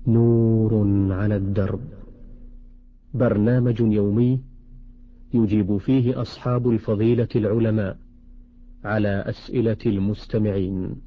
نور على الدرب، برنامج يومي يجيب فيه أصحاب الفضيلة العلماء على أسئلة المستمعين.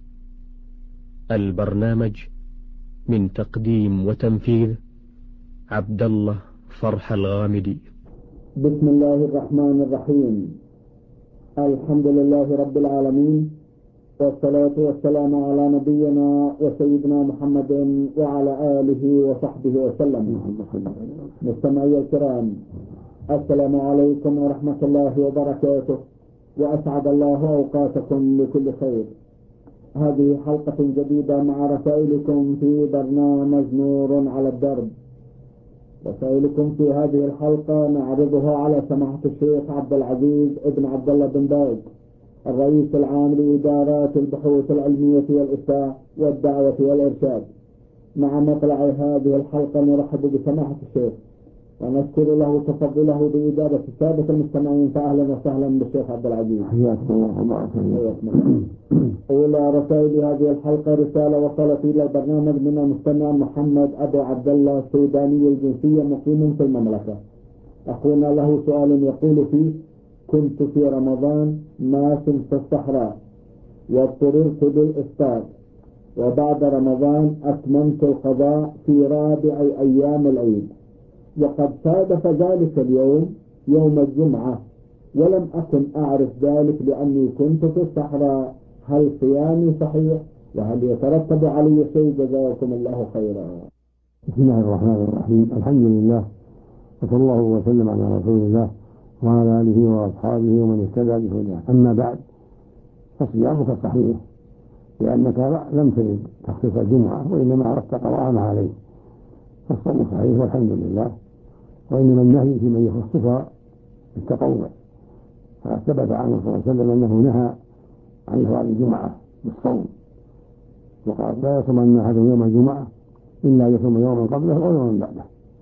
البرنامج من تقديم وتنفيذ عبد الله فرح الغامدي. بسم الله الرحمن الرحيم. الحمد لله رب العالمين، والصلاة والسلام على نبينا وسيدنا محمد وعلى آله وصحبه وسلم. مستمعي الكرام، السلام عليكم ورحمة الله وبركاته، وأسعد الله أوقاتكم لكل خير. هذه حلقة جديدة مع رسائلكم في برنامج نور على الدرب. رسائلكم في هذه الحلقة نعرضها على سماحة الشيخ عبد العزيز ابن عبد الله بن باز، الرئيس العام لإدارات البحوث العلمية والإفتاء والدعوة والإرشاد. مع مطلع هذه الحلقة نرحب بسماحة الشيخ ونشكر له تفضله بإجابة السادة المستمعين، فأهلا وسهلا بالشيخ عبد العزيز. حياكم الله. أولى رسائل هذه الحلقة رسالة وصلت إلى البرنامج من المستمع محمد أبو عبد الله السوداني الجنسية مقيم في المملكة. أخونا له سؤال يقول فيه: كنت في رمضان ماش في الصحراء واضطررت بالإفطار، وبعد رمضان أتممت القضاء في رابع أيام العيد، وقد صادف ذلك اليوم يوم الجمعة، ولم أكن أعرف ذلك لأني كنت في الصحراء. هل صيامي صحيح؟ وهل يترتب علي شيء؟ جزاكم الله خيرا. بسم الله الرحمن الرحيم. الحمد لله، وصلى الله وسلم على رسول الله وعلى آله وأصحابه ومن اهتدى بهداه. أما بعد، فصيامك صحيح لأنك لم ترد تخصيص الجمعة، وإنما أردت قضاء عليه، فالصوم صحيح والحمد لله. وإنما النهي في من يخصص التطوع، فثبت عنه صلى الله عليه وسلم أنه نهى عن إفراد الجمعة بالصوم، وقال: لا يصومن أحدهم يوم الجمعة إلا يصوم يوما قبله أو يوما بعده.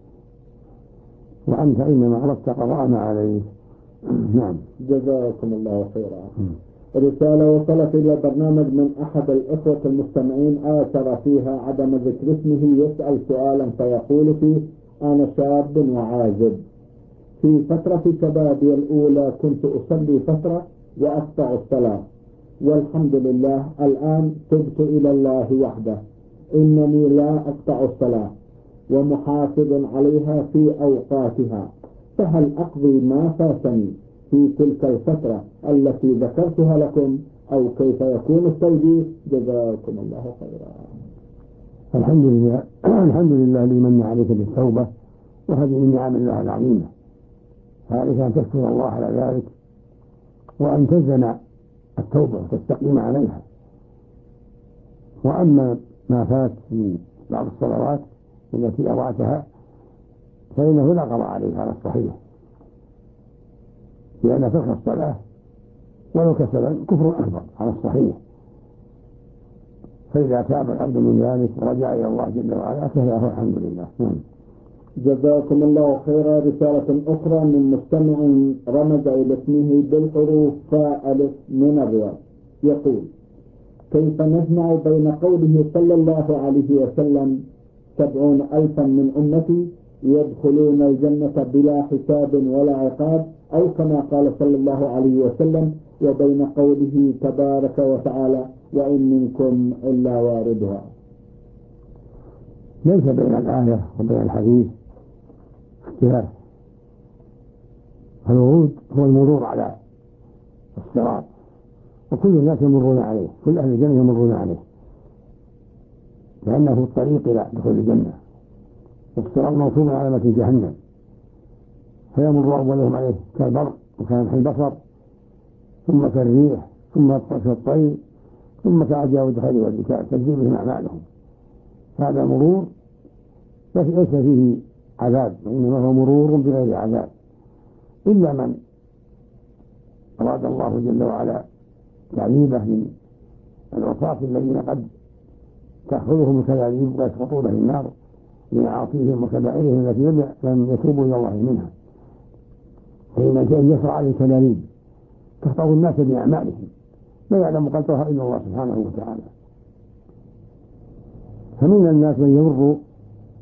وأنت إنما أردت قضاء عليه. نعم. جزاكم الله خيرا. رسالة وصلت إلى البرنامج من أحد الإخوة المستمعين آثر فيها عدم ذكر اسمه، يسأل سؤالا فيقول فيه: أنا شاب وعازب، في فترة شبابي الأولى كنت أصلي فترة وأقطع الصلاة، والحمد لله الآن تبت إلى الله وحده، إنني لا أقطع الصلاة ومحافظ عليها في أوقاتها، فهل أقضي ما فاتني في تلك الفترة التي ذكرتها لكم، أو كيف يكون التوجيه؟ جزاكم الله خيرا. الحمد لله. الحمد لله لمن عليك بالتوبة، وهذه من نعم الله العظيمة، فعليك أن تشكر الله على ذلك، وأن تزن التوبة وتستقيم عليها. وأما ما فات من بعض الصلوات التي أضعتها فإنه لا قضاء عليها على الصحيح، لأن ترك الصلاة ولو كسلا كفر أكبر على الصحيح، فإذا تاب العبد من ذلك ورجع إلى الله جل وعلا فهي الحمد لله. جزاكم الله خيرا. رسالة أخرى من مستمع رمز إلى اسمه بالحروف فألف من الرياض، يقول: كيف نجمع بين قوله صلى الله عليه وسلم 70,000 من أمتي يدخلون الجنة بلا حساب ولا عقاب، أو كما قال صلى الله عليه وسلم، وبين قوله تبارك وتعالى: وإن منكم إلا واردها؟ ليس بين الآية وبين الحديث اختلاف. الورود هو المرور على الصراط، وكل الناس يمرون عليه، كل أهل الجنة يمرون عليه، لأنه الطريق إلى دخول الجنة، والصراط موصول على متن جهنم، فيمر أولهم عليه كالبرق وكلمح البصر، ثم كالريح، ثم كالطير، ثم كعجاء الدخل والبكاء تجزي بهم أعمالهم. هذا مرور ليس فيه عذاب، وإنما هو مرور بغير عذاب، إلا من أراد الله جل وعلا تعذيبه من العصاة الذين قد تأخذهم الكلاليب ويسقطون في النار لمعاصيهم وكبائرهم التي لم يتوبوا إلى الله منها، فإن شيء يسرع عليه الكلاليب تخطف الناس بأعمالهم، لا يعلم قدرها إلا الله سبحانه وتعالى. فمن الناس من يمر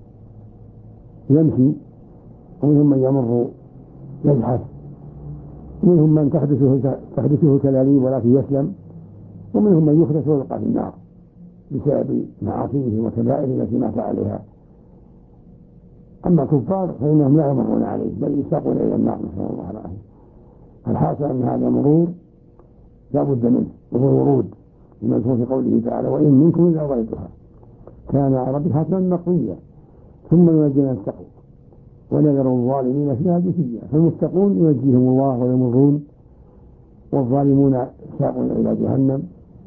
يمشي، ومنهم من يمر يزحف، ومنهم من تحدثه كلاليب ولكن يسلم، ومنهم من يخرج ويلقى في النار بسبب معاصيه وكبائره التي مات عليها. أما الكفار فإنهم لا يمرون عليه بل يساقون إلى النار، نسأل الله العافية. الحاصل أن هذا مرور لا بد منه، وهو ورود المذكور في قوله تعالى: وإن منكم إلا واردها كان على ربك حتما مقضيا ثم ينجي من اتقوا ونذر الظالمين فيها جثيا. فالمتقون ينجيهم الله ويمرون، والظالمون ساقون إلى جهنم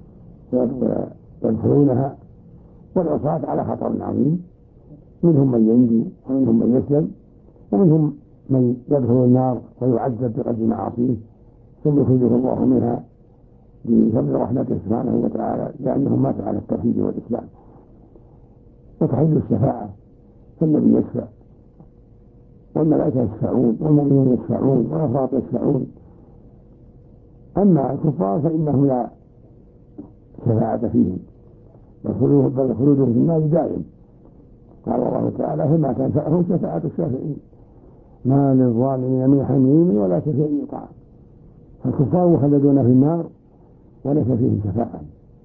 ويدخلونها، والعصاة على خطر عظيم، منهم من ينجو ومنهم من يسلم، ومنهم من يدخل النار ويعذب بقدر معاصيه ثم يخرجه الله منها بفضل رحمته سبحانه وتعالى، لأنهم ماتوا على التوحيد والإسلام. وتحل الشفاعة، فالنبي يشفع والملائكة يشفعون والمؤمنون يشفعون والأفراط يشفعون. أما الكفار فإنهم لا شفاعة فيهم، بل خلودهم في النار دائم. قال الله تعالى: فما تنفعهم شفاعة الشافعين ما للظالمين من حميم ولا شفيع يطاع. فالكفار مخلدون في النار وليس فيهم شفاعة،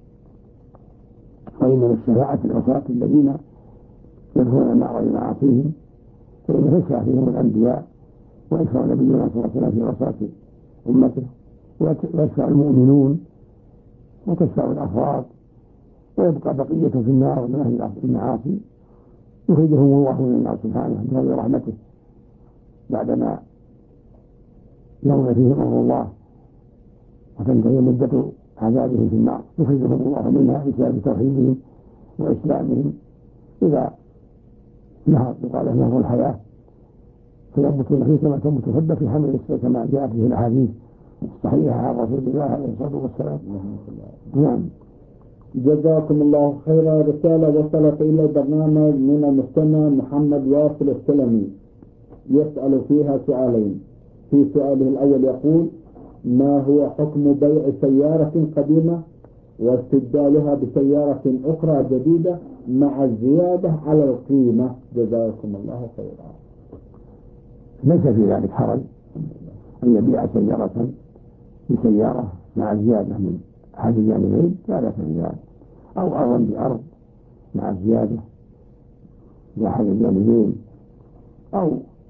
وإنما الشفاعة العصاة الذين يدخلون النار بمعاصيهم، فإن يشفع فيهم الأنبياء، ويشفع نبينا صلى الله عليه وسلم في عصاة أمته، ويشفع المؤمنون، وتشفع الأفراد، ويبقى بقية في النار من أهل المعاصي يخرجهم الله من النار سبحانه بفضل رحمته بعدما يوم فيه أمر الله وتنتهي مدة عذابهم في النار، يخرجهم الله منها بسبب توحيدهم وإسلامهم. إذا نهر يقال نهر الحياة فينبتون فيه كما تنبت الحبة في حمل السيل كما جاء فيه الأحاديث الصحيحة عن رسول الله عليه الصلاة والسلام. نعم. جزاكم الله خيرا. رسالة وصلت إلى البرنامج من المستمع محمد واصل السلمي يسأل فيها سؤالين. في سؤاله الأول يقول: ما هو حكم بيع سيارة قديمة واستبدالها بسيارة أخرى جديدة مع الزيادة على القيمة؟ جزاكم الله خيرا. ليس في ذلك حرج أن يبيع سيارة بسيارة مع زيادة من أحد الجانبين، لا بأس بذلك، أو أرضا بأرض مع زيادة لأحد الجانبين، أو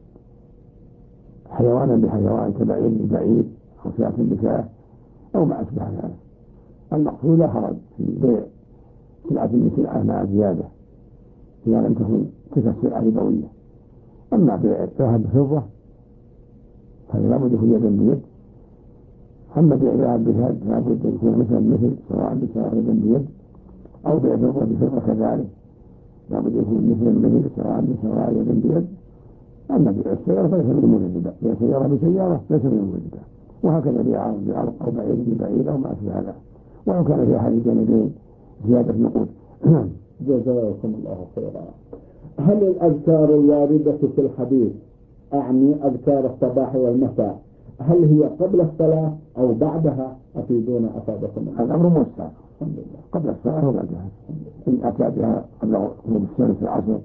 حيوانا بحيوان كبعير ببعير أو شاة بشاة أو ما أشبه ذلك. المقصود لا حرج في بيع سلعة بسلعة مع زيادة إذا لم تكن تلك السلعة ربوية. أما بيع ذهب بفضة فلا بد يكون يدا بيد. أما بيع ذهب بذهب لا بد أن يكون مثل سواء بسواء يدا بيد، أو بيع فضة بفضة كذلك لا بد يكون مثل سواء بسواء يدا بيد. أما بيع السيارة فليس من أمور الربا، بيع سيارة بسيارة ليس من أمور الربا. وهكذا بيع عرض بعرض أو بعير ببعير أو ما أشبه هذا، ولو كان في أحد الجانبين زيادة نقود. جزاكم الله خيرا. هل الأذكار الواردة في الحديث، أعني أذكار الصباح والمساء، هل هي قبل الصلاة أو بعدها؟ أفيدونا أفادكم. الأمر موسع، قبل الصلاة وبعدها. إن أتى بها قبل غروب الشمس العصر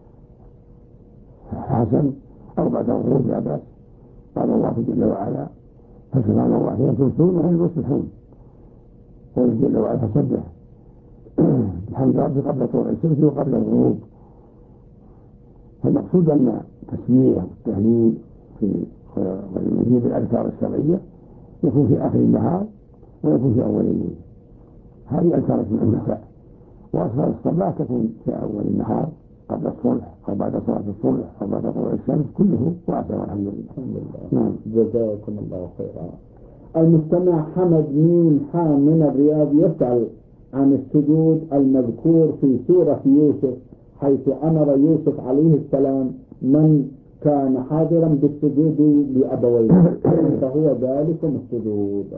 حسن، أو بعد الغروب لا بأس. قال الله جل وعلا: فسبحان الله حين تمسون وحين تصبحون. قال جل وعلا: فسبح بحمد ربك قبل طلوع الشمس وقبل الغروب. فالمقصود أن التسمية والتهليل ويجيب الأذكار الشرعية يكون في آخر النهار ويكون في أول الليل. هذه أذكار المساء. وأذكار الصباح تكون في أول النهار قبل الصبح أو بعد صلاة الصبح أو بعد طلوع الشمس، كله واسع والحمد لله. جزاكم الله خيرا. المستمع حمد ميم حام من الرياض يسأل عن السجود المذكور في سورة يوسف، حيث أمر يوسف عليه السلام من كان حاضرا بالسجود لأبويه، فهو ذلكم السجود.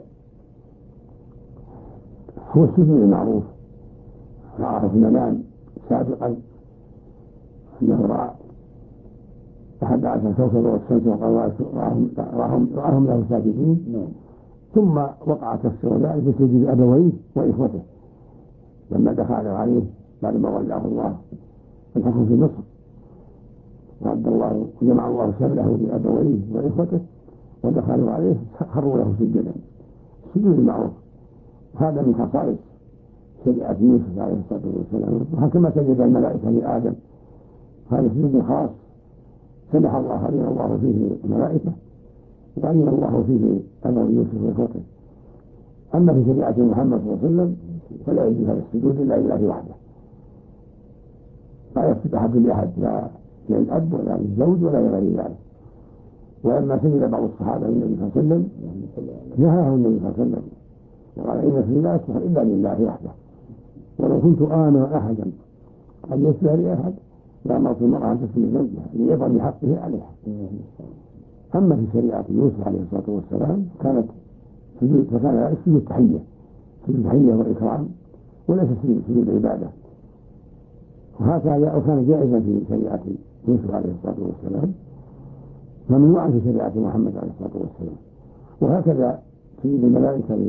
هو السجود المعروف، عرفنا الآن سابقا أنه رأى 11 كوكبا والشمس والقمر رآهم له ساجدين، ثم وقع تفسير ذلك بسجود أبويه وإخوته لما دخل عليه بعد ما ولاه الله الحكم في مصر. وجمع الله شمله بأبويه وإخوته ودخلوا عليه خروا له سجدا. السجود المعروف هذا من خصائص شريعة يوسف عليه الصلاة والسلام، وكما سجد الملائكة لآدم هذا سجود خاص سمح الله أذن الله فيه الملائكة وأذن الله فيه أبو يوسف وإخوته. أما في شريعة محمد صلى الله عليه وسلم فلا يجوز هذا السجود إلا لله وحده، لا يسجد أحد لأحد، لا للأب ولا للزوج ولا لغير ذلك. ولما سجد بعض الصحابة للنبي صلى الله عليه وسلم نهاه النبي صلى الله عليه وسلم وقال إن السجود لا يصح إلا لله وحده، ولو كنت آمر أحدا أن يسجد لأحد لأمرت المرأة أن تسجد لزوجها ليظهر بحقه عليها. أما في شريعة يوسف عليه الصلاة والسلام فكان ذلك سجود تحية وإكرام وليس سجود عبادة، وهكذا وكان جائزا في شريعة يوسف عليه الصلاة والسلام ممنوعا في شريعة محمد عليه الصلاة والسلام. وهكذا سجود الملائكة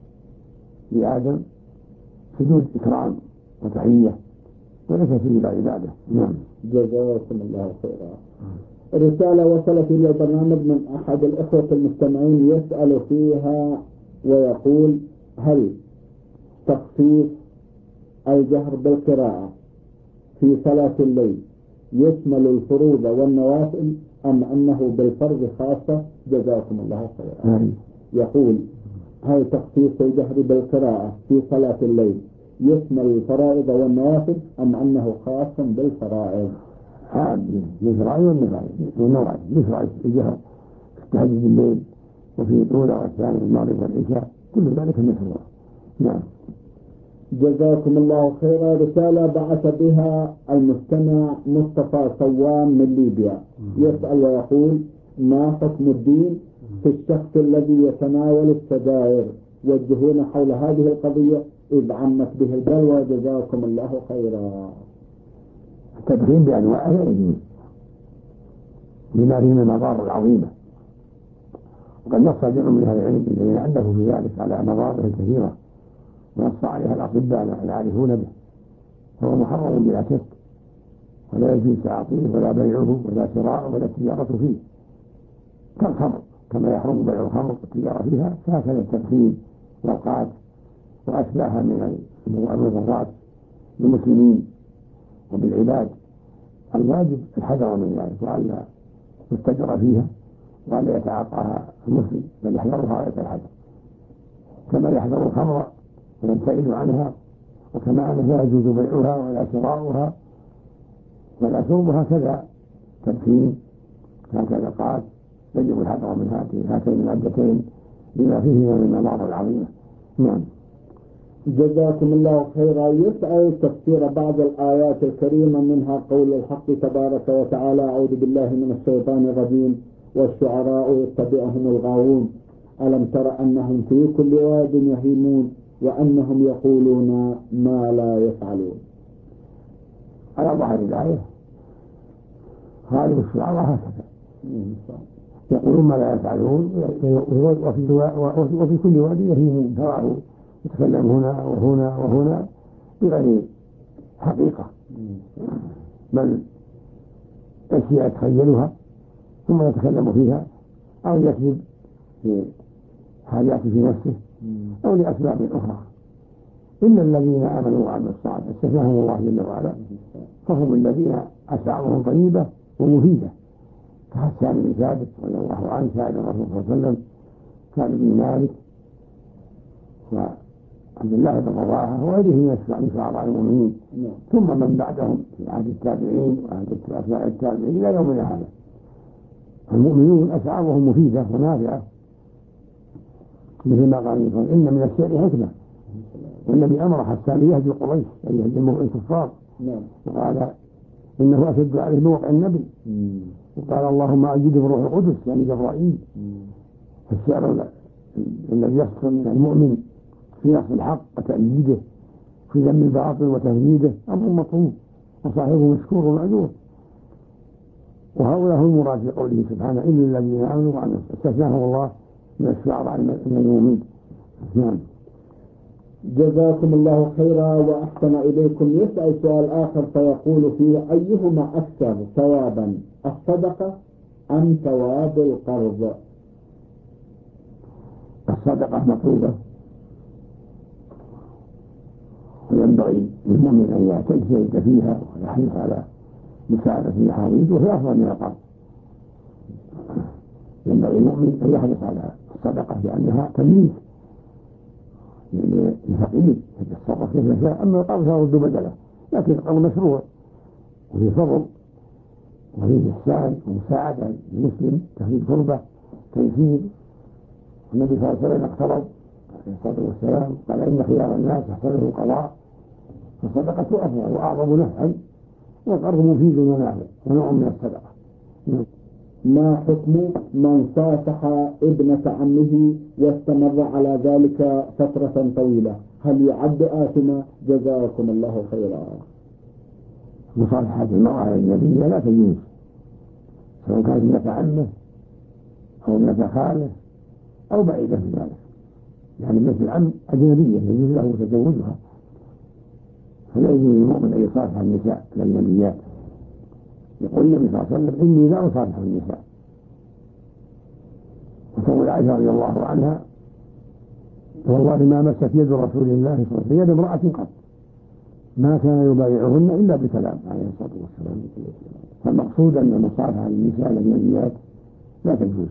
لآدم سجود إكرام وتحية وليس سجود عبادة. نعم. جزاكم الله خيرا. رسالة وصلت إلى البرنامج من أحد الإخوة المستمعين يسأل فيها ويقول: هل تخصيص الجهر بالقراءة في صلاة الليل يشمل الفروض والنوافل أم أنه بالفرض خاصة؟ جزاكم الله خيرا. يقول: هل تخصيص الجهر بالقراءة في صلاة الليل يشمل الفرائض والنوافل أم أنه خاص بالفرائض؟ بالفرائض والنوافل. بالفرائض الجهر في التهجد بالليل وفي الأولى والثانية المغرب والعشاء كل ذلك مشروع. نعم. جزاكم الله خيرا. رسالة بعث بها المستمع مصطفى صوام من ليبيا يسأل ويقول: ما حكم الدين في الشخص الذي يتناول السجائر؟ وجهونا حول هذه القضية إذ عمت به البلوى. جزاكم الله خيرا. التدخين بأنواعه يجوز لما فيه من المضار العظيمة، وقد نص جمع من أهل العلم الذين عنده في ذلك على مضاره الكثيرة ونص عليها الأطباء العارفون به، فهو محرم بلا شك، ولا يجوز تعاطيه ولا بيعه ولا شراءه ولا التجارة فيه كالخمر، كما يحرم بيع الخمر والتجارة فيها فهكذا التدخين والقات وأشباهها من المضرات بالمسلمين وبالعباد. الواجب الحذر من ذلك وألا يستجر فيها وألا يتعاطاها المسلم، بل يحذرها غاية الحذر، كما يحذر الخمر ويبتعد عنها، وكما أنه لا يجوز بيعها ولا شراؤها ولا شربها كذا تدخين هكذا قات يجب الحذر من هاتين المادتين لما فيهما من المضار العظيمة. نعم. جزاكم الله خيرا. يسأل تفسير بعض الآيات الكريمة منها قول الحق تبارك وتعالى: أعوذ بالله من الشيطان الرجيم: والشعراء يتبعهم الغاوون ألم تر أنهم في كل واد يهيمون وأنهم يقولون ما لا يفعلون. على ظاهر الآية هذه الشعراء هكذا يقولون ما لا يفعلون، وفي كل واد يهيمون، تراه يتكلم هنا وهنا وهنا بغير حقيقة، بل أشياء يتخيلها ثم يتكلم فيها أو يكذب في حاجات في نفسه أو لأسباب أخرى. إلا الذين آمنوا وعملوا الصالحات استثناهم الله جل وعلا، فهم الذين أشعارهم طيبة ومفيدة، كحسان بن ثابت رضي الله عنه سائل الرسول صلى الله عليه وسلم، سائل بن مالك وعبد الله بن رواحة وغيرهم من شعراء المؤمنين، ثم من بعدهم في عهد التابعين وعهد أتباع التابعين إلى يومنا هذا. المؤمنون أشعارهم مفيدة ونافعة، مثل ما قال إن من الشعر حكمة، والنبي أمر حسان يهدي قريش أن يهدي الكفار، وقال إنه أشد عليه موقع النبي، وقال اللهم أجد بروح القدس يعني جبرائيل. فالشعر الذي يحصل من المؤمن في نصر الحق وتأييده، في ذم الباطل وتهديده أمر مطلوب، وصاحبه مشكور ومأجور. وهؤلاء هم المراد في قوله سبحانه: إلا الذين آمنوا وعملوا، استثناهم الله من الشعراء من المؤمنين. نعم. جزاكم الله خيرا وأحسن إليكم. يسأل سؤال آخر فيقول فيه: أيهما أكثر ثوابا، الصدقة أم ثواب القرض؟ الصدقة مطلوبة، وينبغي للمؤمن أن يجتهد فيها ويحرص على مساعدة الحاضرين، وهي أفضل من القرض. ينبغي المؤمن أن يحرص على الصدقة لأنها تمليك للفقير يتصرف كيف يشاء، أما القرض فيرد بدله، لكن القرض مشروع وفيه فضل وفيه إحسان ومساعدة للمسلم، تخفيف كربة، تيسير. النبي صلى الله عليه وسلم اقترض عليه الصلاة والسلام قال: إن خيار الناس يحترم القضاء. فالصدقة أفضل وأعظم نفعا، والقرض مفيد ونافع ونوع من الصدقة. ما حكم من صافح ابنة عمه واستمر على ذلك فترة طويلة؟ هل يعد آثما؟ جزاكم الله خيرا. مصافحة المرأة الأجنبية لا تجوز، سواء كانت ابنة عمه أو ابنة خاله أو بعيدة من ذلك، يعني ابنة العم أجنبية يجوز له تزوجها، فلا يجوز للمؤمن أن يصافح النساء الأجنبيات. يقول النبي صلى الله عليه وسلم: إني لا أصافح النساء. وتقول عائشة رضي الله عنها: والله ما مست يد رسول الله صلى الله عليه وسلم يد امرأة قط، ما كان يبايعهن إلا بكلام عليه الصلاة والسلام. فالمقصود أن المصافحة للنساء الأجنبيات لا تجوز،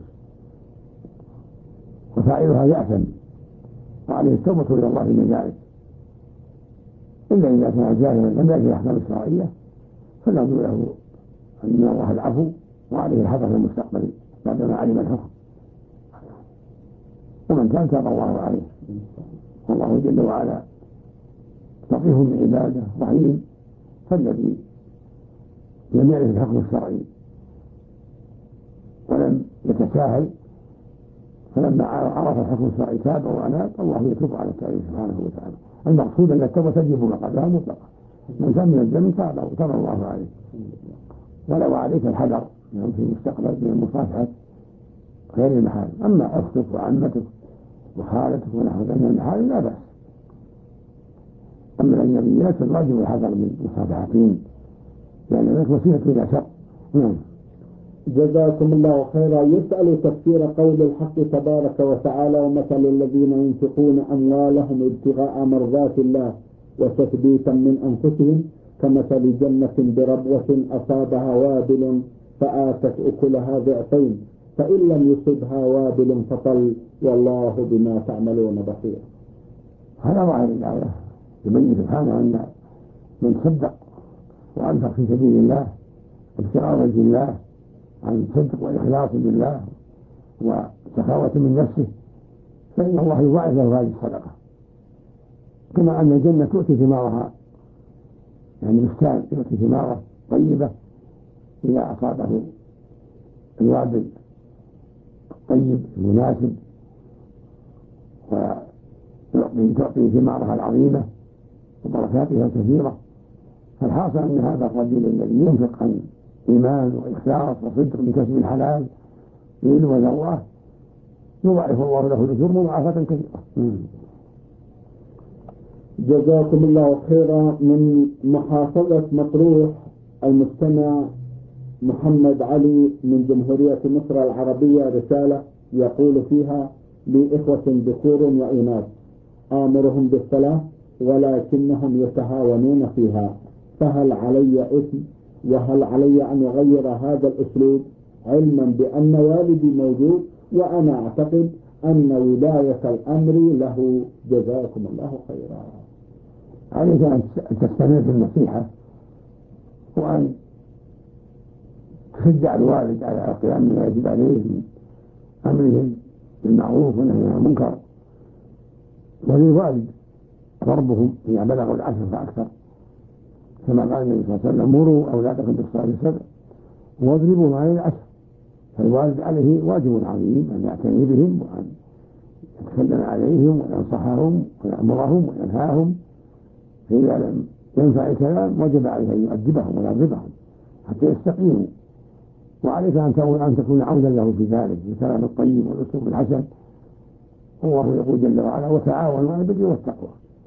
وفاعلها يأثم وعليه التوبة إلى الله من ذلك، إلا إذا كان جاهلا لم يأتي الأحكام الشرعية فنرجو له أن الله العفو وعليه الحذر في المستقبل بعدما علم الحكم، ومن كان تاب الله عليه. والله جل وعلا لطيف بعباده رحيم، فالذي لم يعرف الحكم الشرعي ولم يتساهل فلما عرف الحكم الشرعي تاب وأناب، الله يتوب على التائب سبحانه وتعالى. المقصود أن التوبة تجب ما قبلها مطلقا، من كان من الذنب تاب الله عليه. ولو عليك الحذر في المستقبل من المصافحة غير المحارم، أما أختك وعمتك وخالتك ونحو ذلك من المحارم لا بأس. أما الأجنبيات فالواجب الحذر من مصافحتهم، لأن ذلك وسيلة إلى شر. جزاكم الله خيرا. يسأل تفسير قول الحق تبارك وتعالى: ومثل الذين ينفقون أموالهم ابتغاء مرضات الله وتثبيتا من أنفسهم كمثل جنة بربوة أصابها وابل فآتت أكلها ضعفين فإن لم يصبها وابل فطل والله بما تعملون بصير. هذا ظاهر الآية يبين سبحانه أن من صدق وأنفق في سبيل الله ابتغاء وجه الله عن صدق وإخلاص لله وسخاوة من نفسه فإن الله يضاعف له هذه الصدقة، كما أن الجنة تؤتي ثمارها، يعني بستان يؤتي ثماره طيبة إذا أصابه الوابل الطيب المناسب، وتعطي ثمارها العظيمة وبركاتها الكثيرة. فالحاصل أن هذا الرجل الذي ينفق عن إيمان وإخلاص وصدق من كسب الحلال يريد وجه الله يضاعف الله له الأجور مضاعفة كثيرة. جزاكم الله خيرا. من محافظة مطروح المستمع محمد علي من جمهورية مصر العربية رسالة يقول فيها: لي إخوة ذكور وإناث آمرهم بالصلاة ولكنهم يتهاونون فيها، فهل علي إثم؟ وهل علي أن أغير هذا الأسلوب علما بأن والدي موجود وأنا أعتقد أن ولاية الأمر له؟ جزاكم الله خيرا. عليك أن تستمر في النصيحة وأن تشجع الوالد على القيام بما يجب عليه من أمرهم بالمعروف والنهي عن المنكر، وللوالد ضربهم إذا بلغوا العشر فأكثر، كما قال النبي صلى الله عليه وسلم: مروا أولادكم بالصلاة 7 واضربوا على العشر. فالوالد عليه واجب عظيم أن يعتني بهم وأن يتكلم عليهم وينصحهم ويأمرهم وينهاهم، فإذا لم ينفع الكلام وجب عليه أن يؤدبهم ويضربهم حتى يستقيموا، وعليك أن تكون عونا له في ذلك بالكلام الطيب والأسلوب الحسن. الله يقول جل وعلا: وتعاونوا على البر والتقوى.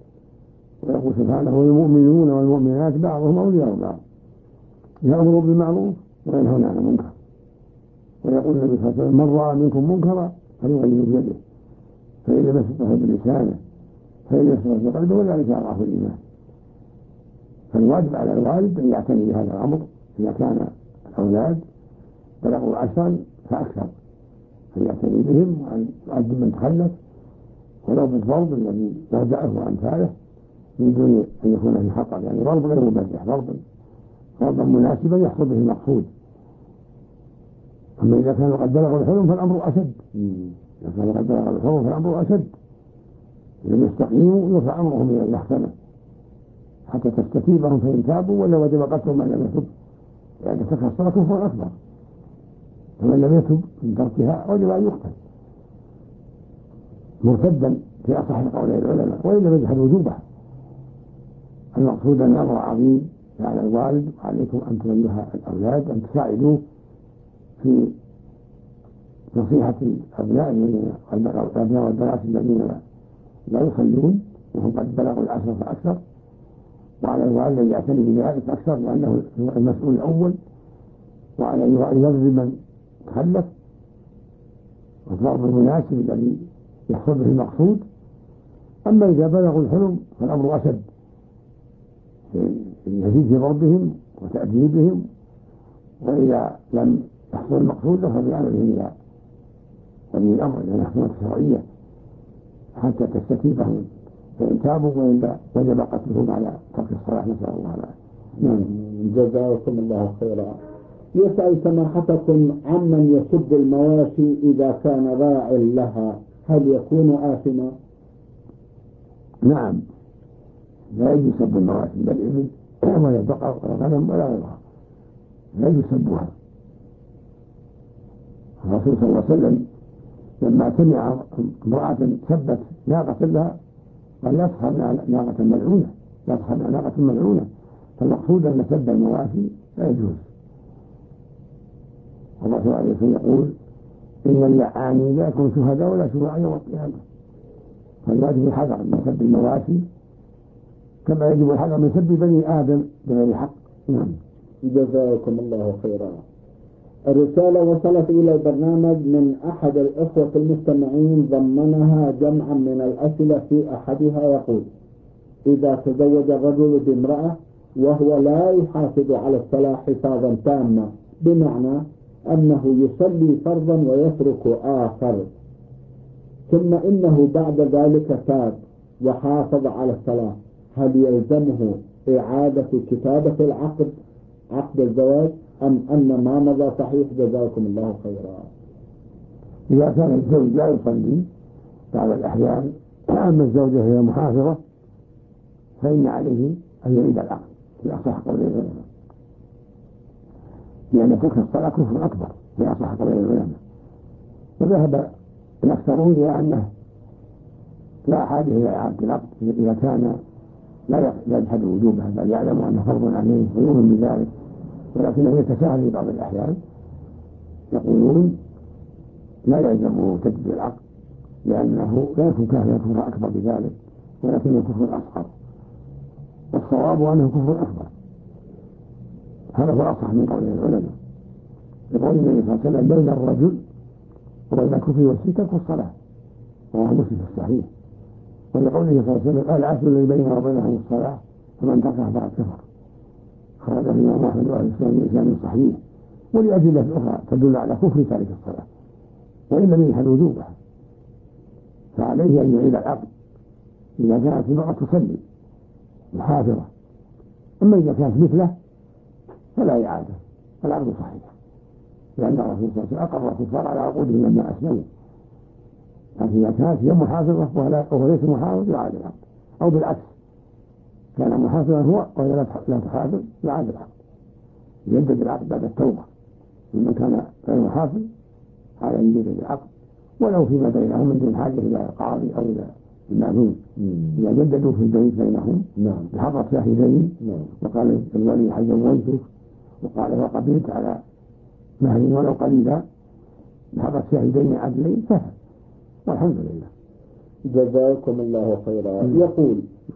ويقول سبحانه والمؤمنون والمؤمنات بعضهم أولياء بعض يأمر بالمعروف وينهون عن المنكر. ويقول النبي صلى الله عليه وسلم من رأى منكم منكرا فليغيره بيده فإن لم يستطع بلسانه فإن لم يستطع بقلبه وذلك أضعف الإيمان. فالواجب على الوالد أن يعتني بهذا الأمر إذا كان الأولاد بلغوا 10 فأكثر فيعتني بهم وأن يؤدب من تخلف ولو بالضرب الذي يرجعه وأمثاله من دون أن يكون في خطر، يعني ضرب غير مبرح، ضربا مناسبا يحصل به المقصود. أما إذا كانوا قد بلغوا الحلم فالأمر أشد. إذا كانوا قد بلغوا الحلم فالأمر أشد، لم يستقيموا يرفع أمرهم إلى المحكمة حتى تستتيبهم فإن تابوا ولا وجب قتلهم من لم يتب، يعني ترك الصلاة كفر أكبر، فمن لم يتب من تركها وجب أن يقتل مرتدا في أصح قولي العلماء وإن لم يجحد وجوبها. المقصود أن الأمر عظيم على الوالد، وعليكم أنتم أيها الأولاد أن تساعدوه في نصيحة الأبناء والبنات الذين لا يصلون وهم قد بلغوا 10 فأكثر، وعلى الوالد أن يعتني بذلك أكثر لأنه هو المسؤول الأول، وعلى أن يضرب من تخلف والضرب المناسب الذي يحصل به المقصود. أما إذا بلغوا الحلم فالأمر أشد، يزيد في ضربهم وتأديبهم، وإذا لم يحصل المقصود فبيعمله إلى ولي الأمر إلى المحكمة الشرعية حتى تستتيبهم فإن تابوا وإلا وجب قتلهم على ترك الصلاة، نسأل الله العافية. جزاكم الله خيرا. يسأل سماحتكم عمن يسب المواشي إذا كان راع لها هل يكون آثما؟ نعم، لا يجوز سب المواشي بل الإبل ولا البقر ولا الغنم ولا غيرها، لا يجوز سبها. الرسول صلى الله عليه وسلم لما سمع امرأة سبت ناقة لها قال لا تصحبنا ناقة ملعونة، لا تصحبنا ناقة ملعونة. فالمقصود أن سب المواشي لا يجوز. الرسول عليه الصلاة والسلام يقول إن اللعانين لا يكون شهداء ولا شفعاء يوم القيامة. فالواجب الحذر من سب المواشي كما يجب الحذر من سب بني آدم بغير حق. نعم. جزاكم الله خيرا. الرسالة وصلت إلى البرنامج من أحد الأخوة المستمعين ضمنها جمعا من الأسئلة، في أحدها يقول: إذا تزوج الرجل بامرأة وهو لا يحافظ على الصلاة حفاظا تاما، بمعنى أنه يصلي فرضا ويترك آخر، ثم إنه بعد ذلك تاب وحافظ على الصلاة، هل يلزمه إعادة كتابة عقد الزواج أم أن ما مضى صحيح؟ جزاكم الله خيرا. إذا كان الزوج لا يصلي بعض الأحيان أما الزوجة هي محافظة فإن عليه أن يعيد العقد في أصح قولي العلماء، لأن ترك الصلاة كفر أكبر في أصح قولي العلماء. وذهب الأكثرون إلى أنه لا حاجة إلى إعادة العقد إذا كان لا يجحد وجوبها بل يعلم أنه فرض عليه ويؤمن بذلك، ولكنه يتساهل في بعض الأحيان. يقولون لا يلزمه تجديد العقد لأنه لا يكون كافرا كفر أكبر بذلك، ولكنه كفر أصغر، والصواب أنه كفر أكبر. هذا هو أصح من قول العلماء. يقول النبي صلى الله عليه وسلم بين الرجل وبين الكفر والشرك ترك الصلاة، وهو مسلم الصحيح. ولقوله صلى الله عليه وسلم العهد الذي بيننا وبينهم الصلاة فمن تركها فقد كفر، خرجه الإمام أحمد وأهل السنة بإسناد صحيح. ولأدلة أخرى تدل على كفر تارك الصلاة وإن لم يجحد وجوبها، فعليه أن يعيد العقد إذا كانت المرأة تصلي محافظة. أما إذا كانت مثله فلا إعادة، العقد صحيح، لأن الرسول صلى الله عليه وسلم أقر الكفار على عقودهم لما أسلموا. لكن إذا كانت هي محافظة وهو ليس محافظ يعاد العقد، أو بالعكس كان محافظا هو ولا تحافظ يعاد العقد، يجدد العقد بعد التوبة. ممن كان غير محافظ على أن يجدد العقد ولو فيما بينهم من دون حاجة إلى القاضي أو إلى المأذون. إذا جددوا في البيت بينهم بحضرة شاهدين وقال الولي حزوجتك وقال وقبلت على مهر ولو قليلا بحضرة شاهدين عدلين سهل، والحمد لله. جزاكم الله خيرا. يقول: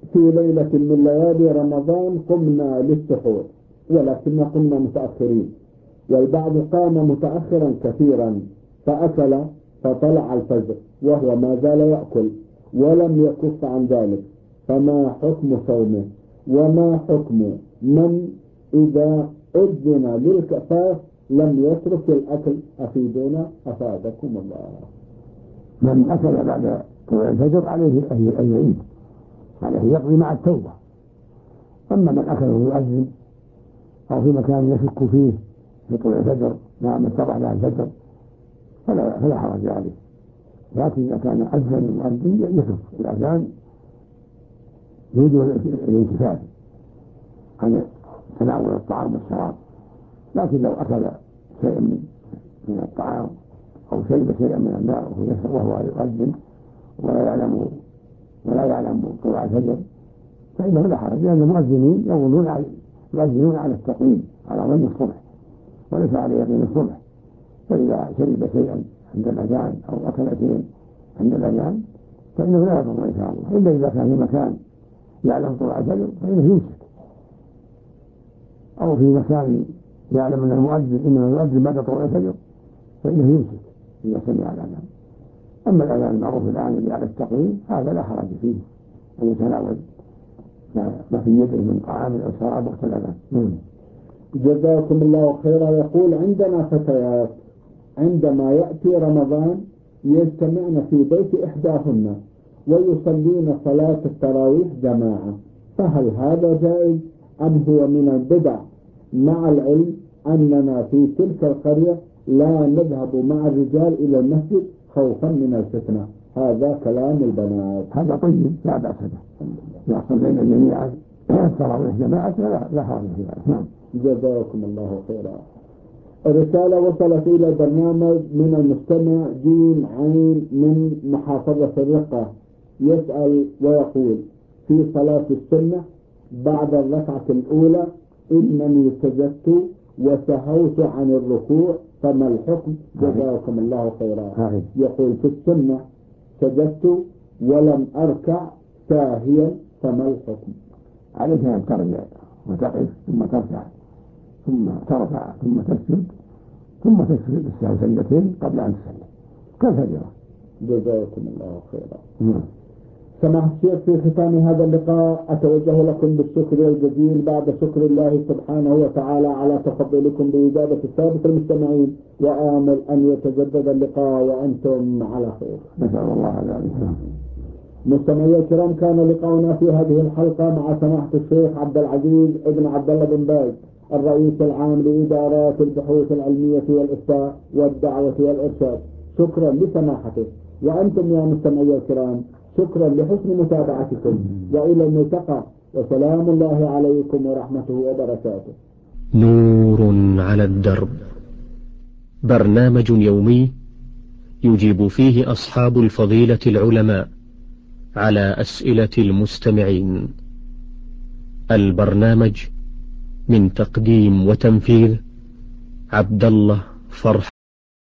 في ليلة من ليالي رمضان قمنا للسحور، ولكن قمنا متأخرين، والبعض قام متأخرا كثيرا فأكل فطلع الفجر وهو ما زال يأكل ولم يكف عن ذلك، فما حكم صومه؟ وما حكم من إذا أذن للكفاف لم يترك الأكل؟ أفيدونا أفادكم الله. من أكل بعد طلوع الفجر عليه أن يعيد، عليه يقضي مع التوبة. أما من أكله يؤذن أو في مكان يشك فيه في طلوع الفجر ما اتضح له الفجر فلا حرج عليه، لكن إذا كان أذن المؤذن يكف الأذان يوجب الانكفاف عن تناول الطعام والشراب. لكن لو أكل شيئا من الطعام أو شرب شيئا من الماء وهو يؤذن ولا يعلم طلوع الفجر فإنه لا حرج، لأن المؤذنين يؤذنون على التقويم على ظن الصبح وليس على يقين الصبح، فإذا شرب شيئا عند الأذان أو أكل شيئا عند الأذان فإنه لا يضر إن شاء الله، إلا إذا كان في مكان يعلم طلوع الفجر فإنه يمسك، أو في مكان يعلم أن المؤذن إنما يؤذن بعد طلوع الفجر فإنه يمسك إذا سمع الأذان. أما الأذان المعروف الآن اللي على التقويم هذا لا حرج فيه أن يتناول ما في يده من طعام أو شراب وقت الأذان. جزاكم الله خيرا. يقول عندنا فتيات عندما يأتي رمضان يجتمعن في بيت إحداهن ويصلين صلاة التراويح جماعة، فهل هذا جائز أم هو من البدع، مع العلم أننا في تلك القرية لا نذهب مع الرجال إلى المسجد خوفا من الفتنة؟ هذا كلام البنات. هذا طيب لا بأس به، إذا صلينا جميعا التراويح جماعة لا حرج في ذلك. جزاكم الله خيرا. الرسالة وصلت إلى البرنامج من المستمع جيم عين من محافظة الرقة، يسأل ويقول: في صلاة السنة بعد الركعة الأولى إنني سجدت وسهوت عن الركوع فما الحكم؟ جزاكم الله خيرا. يقول في السنة سجدت ولم أركع ساهيا فما الحكم؟ عليك أن ترجع وتقف ثم تركع ثم ترفع ثم تسجد ثم تسجد السهو سجدتين قبل أن تسلم كالفجرة. جزاكم الله خيرا. سماحة الشيخ، في ختام هذا اللقاء أتوجه لكم بالشكر الجزيل بعد شكر الله سبحانه وتعالى على تفضلكم بإجابة السادة المستمعين، وآمل أن يتجدد اللقاء وأنتم على خير. نسأل الله ذلك. مستمعي الكرام، كان لقاؤنا في هذه الحلقة مع سماحة الشيخ عبد العزيز ابن عبد الله بن باز، الرئيس العام لإدارات البحوث العلمية والإفتاء والدعوة والإرشاد. شكرا لسماحته، وأنتم يا مستمعي الكرام شكرا لحسن متابعتكم، وإلى الملتقى، وسلام الله عليكم ورحمته وبركاته. نور على الدرب، برنامج يومي يجيب فيه أصحاب الفضيلة العلماء على أسئلة المستمعين. البرنامج من تقديم وتنفيذ عبد الله فرح.